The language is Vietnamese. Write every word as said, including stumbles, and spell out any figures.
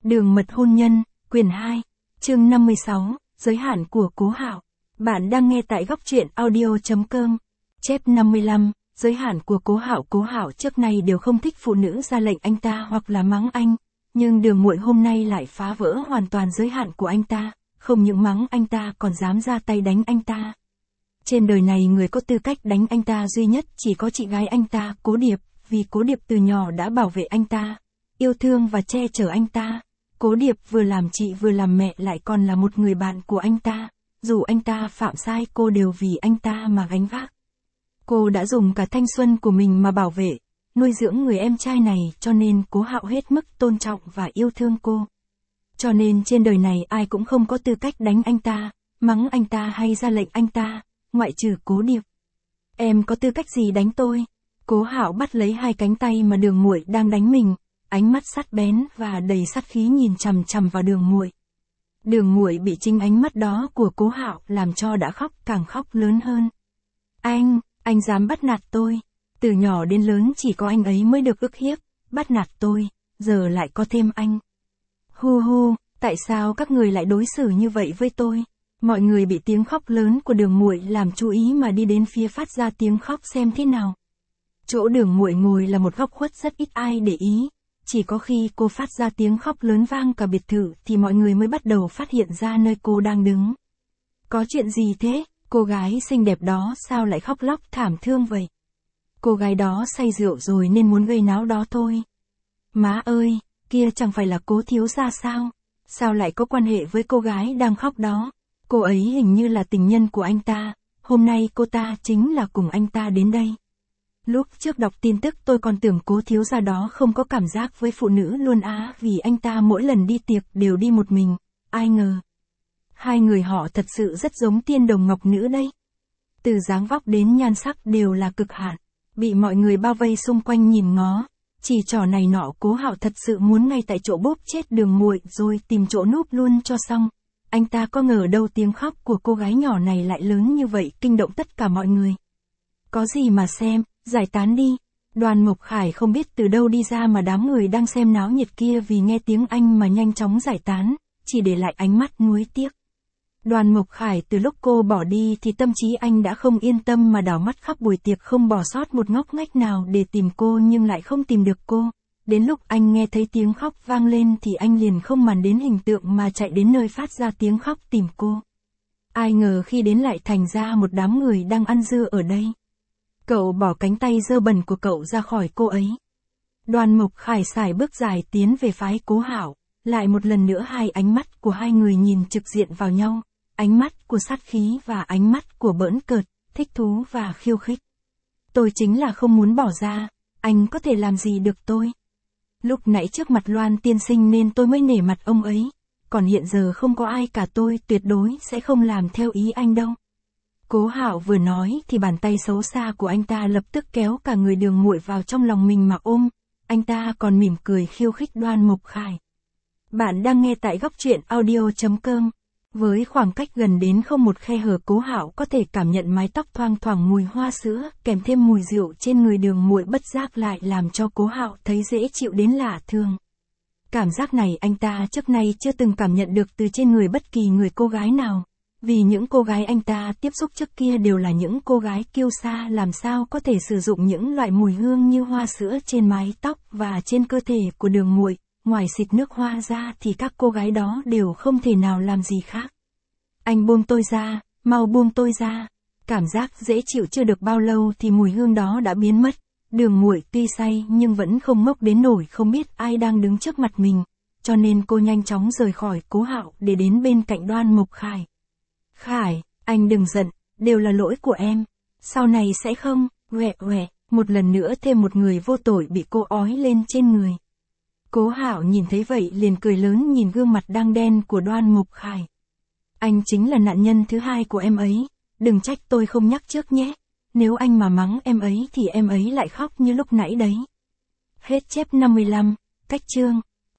Đường mật hôn nhân, quyển hai, chương năm mươi sáu, giới hạn của Cố Hạo. Bạn đang nghe tại góc truyện audio chấm com. Chép năm mươi lăm, giới hạn của Cố Hạo. Cố Hạo trước nay đều không thích phụ nữ ra lệnh anh ta hoặc là mắng anh, nhưng Đường Muội hôm nay lại phá vỡ hoàn toàn giới hạn của anh ta, không những mắng anh ta còn dám ra tay đánh anh ta. Trên đời này người có tư cách đánh anh ta duy nhất chỉ có chị gái anh ta, Cố Điệp, vì Cố Điệp từ nhỏ đã bảo vệ anh ta, yêu thương và che chở anh ta. Cố Điệp vừa làm chị vừa làm mẹ lại còn là một người bạn của anh ta, dù anh ta phạm sai cô đều vì anh ta mà gánh vác. Cô đã dùng cả thanh xuân của mình mà bảo vệ, nuôi dưỡng người em trai này, cho nên Cố Hạo hết mức tôn trọng và yêu thương cô. Cho nên trên đời này ai cũng không có tư cách đánh anh ta, mắng anh ta hay ra lệnh anh ta, ngoại trừ Cố Điệp. Em có tư cách gì đánh tôi? Cố Hạo bắt lấy hai cánh tay mà Đường Muội đang đánh mình, ánh mắt sắc bén và đầy sát khí nhìn chằm chằm vào Đường Muội. Đường Muội bị chính ánh mắt đó của Cố Hạo làm cho đã khóc càng khóc lớn hơn. Anh, anh dám bắt nạt tôi. Từ nhỏ đến lớn chỉ có anh ấy mới được ức hiếp, bắt nạt tôi, giờ lại có thêm anh. Hu hu, tại sao các người lại đối xử như vậy với tôi? Mọi người bị tiếng khóc lớn của Đường Muội làm chú ý mà đi đến phía phát ra tiếng khóc xem thế nào. Chỗ Đường Muội ngồi là một góc khuất rất ít ai để ý. Chỉ có khi cô phát ra tiếng khóc lớn vang cả biệt thự thì mọi người mới bắt đầu phát hiện ra nơi cô đang đứng. Có chuyện gì thế? Cô gái xinh đẹp đó sao lại khóc lóc thảm thương vậy? Cô gái đó say rượu rồi nên muốn gây náo đó thôi. Má ơi, kia chẳng phải là Cố thiếu gia sao? Sao lại có quan hệ với cô gái đang khóc đó? Cô ấy hình như là tình nhân của anh ta, hôm nay cô ta chính là cùng anh ta đến đây. Lúc trước đọc tin tức tôi còn tưởng Cố thiếu gia đó không có cảm giác với phụ nữ luôn á, vì anh ta mỗi lần đi tiệc đều đi một mình, ai ngờ. Hai người họ thật sự rất giống tiên đồng ngọc nữ đây. Từ dáng vóc đến nhan sắc đều là cực hạn, bị mọi người bao vây xung quanh nhìn ngó, chỉ trò này nọ. Cố Hạo thật sự muốn ngay tại chỗ bóp chết Đường Muội rồi tìm chỗ núp luôn cho xong. Anh ta có ngờ đâu tiếng khóc của cô gái nhỏ này lại lớn như vậy, kinh động tất cả mọi người. Có gì mà xem, giải tán đi. Đoàn Mộc Khải không biết từ đâu đi ra mà đám người đang xem náo nhiệt kia vì nghe tiếng anh mà nhanh chóng giải tán, chỉ để lại ánh mắt nuối tiếc. Đoàn Mộc Khải từ lúc cô bỏ đi thì tâm trí anh đã không yên tâm mà đảo mắt khắp buổi tiệc không bỏ sót một ngóc ngách nào để tìm cô nhưng lại không tìm được cô. Đến lúc anh nghe thấy tiếng khóc vang lên thì anh liền không màng đến hình tượng mà chạy đến nơi phát ra tiếng khóc tìm cô. Ai ngờ khi đến lại thành ra một đám người đang ăn dưa ở đây. Cậu bỏ cánh tay dơ bẩn của cậu ra khỏi cô ấy. Đoàn Mộc Khải sải bước dài tiến về phái Cố Hạo, lại một lần nữa hai ánh mắt của hai người nhìn trực diện vào nhau, ánh mắt của sát khí và ánh mắt của bỡn cợt, thích thú và khiêu khích. Tôi chính là không muốn bỏ ra, anh có thể làm gì được tôi? Lúc nãy trước mặt Loan tiên sinh nên tôi mới nể mặt ông ấy, còn hiện giờ không có ai cả, tôi tuyệt đối sẽ không làm theo ý anh đâu. Cố Hạo vừa nói thì bàn tay xấu xa của anh ta lập tức kéo cả người Đường Muội vào trong lòng mình mà ôm, anh ta còn mỉm cười khiêu khích Đoan Mộc Khải. Bạn đang nghe tại góc truyện audio chấm com. Với khoảng cách gần đến không một khe hở, Cố Hạo có thể cảm nhận mái tóc thoang thoảng mùi hoa sữa, kèm thêm mùi rượu trên người Đường Muội bất giác lại làm cho Cố Hạo thấy dễ chịu đến lạ thường. Cảm giác này anh ta trước nay chưa từng cảm nhận được từ trên người bất kỳ người cô gái nào. Vì những cô gái anh ta tiếp xúc trước kia đều là những cô gái kiêu sa, làm sao có thể sử dụng những loại mùi hương như hoa sữa trên mái tóc và trên cơ thể của Đường Muội, ngoài xịt nước hoa ra thì các cô gái đó đều không thể nào làm gì khác. Anh buông tôi ra, mau buông tôi ra. Cảm giác dễ chịu chưa được bao lâu thì mùi hương đó đã biến mất. Đường Muội tuy say nhưng vẫn không ngốc đến nổi không biết ai đang đứng trước mặt mình, cho nên cô nhanh chóng rời khỏi Cố Hạo để đến bên cạnh Đoan Mộc Khải. Khải, anh đừng giận, đều là lỗi của em. Sau này sẽ không, quẹ quẹ, một lần nữa thêm một người vô tội bị cô ói lên trên người. Cố Hạo nhìn thấy vậy liền cười lớn nhìn gương mặt đang đen của Đoan Mộc Khải. Anh chính là nạn nhân thứ hai của em ấy, đừng trách tôi không nhắc trước nhé. Nếu anh mà mắng em ấy thì em ấy lại khóc như lúc nãy đấy. Hết chép năm mươi lăm, cách chương.